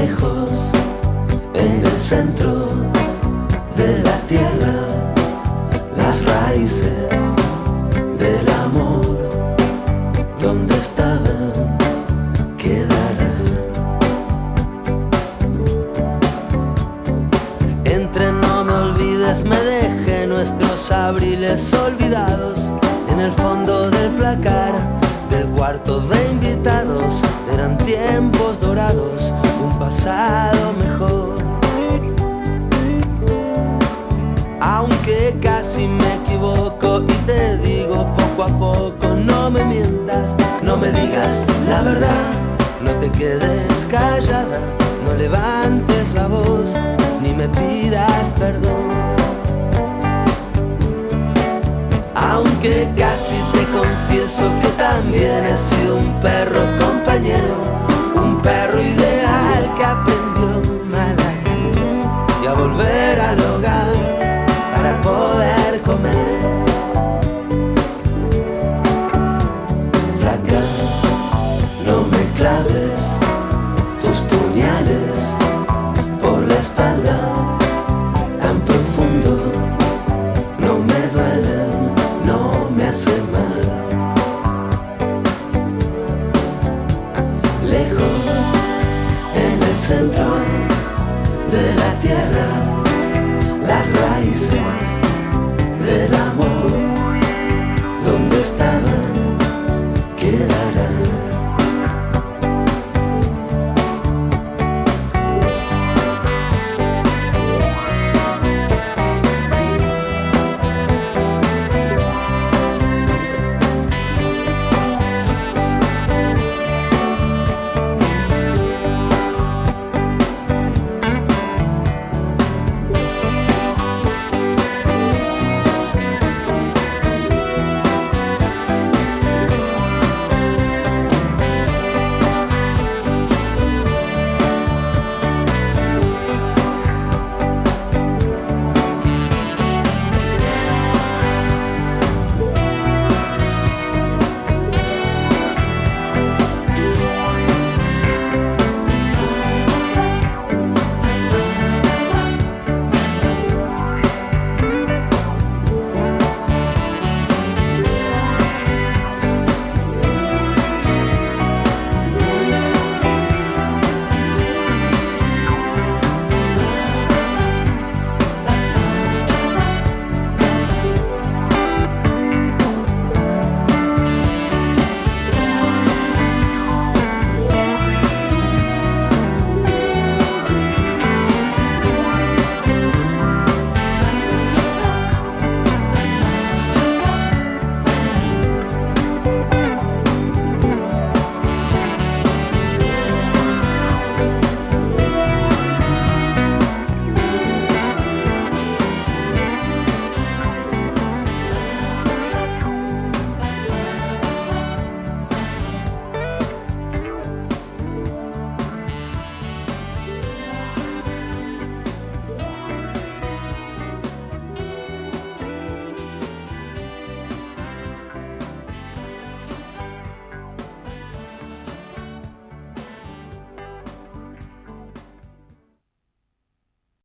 lejos, en el centro de la tierra, las raíces del amor, donde estaban, quedarán. Entre no me olvides, me dejé nuestros abriles olvidados en el fondo del placar del cuarto de invitados. Eran tiempos dorados, un pasado mejor. Aunque casi me equivoco y te digo poco a poco, no me mientas, no me digas la verdad, no te quedes callada, no levantes la voz, ni me pidas perdón. Aunque casi te confieso que también he sido un perro compañero, un perro ideal que aprendió mal a ir y a volver al hogar para poder comer. Flaca, no me claves tus puñales por la espalda tan profundo, no me duelen, no me hacen mal. Lejos, en el centro de la tierra, las raíces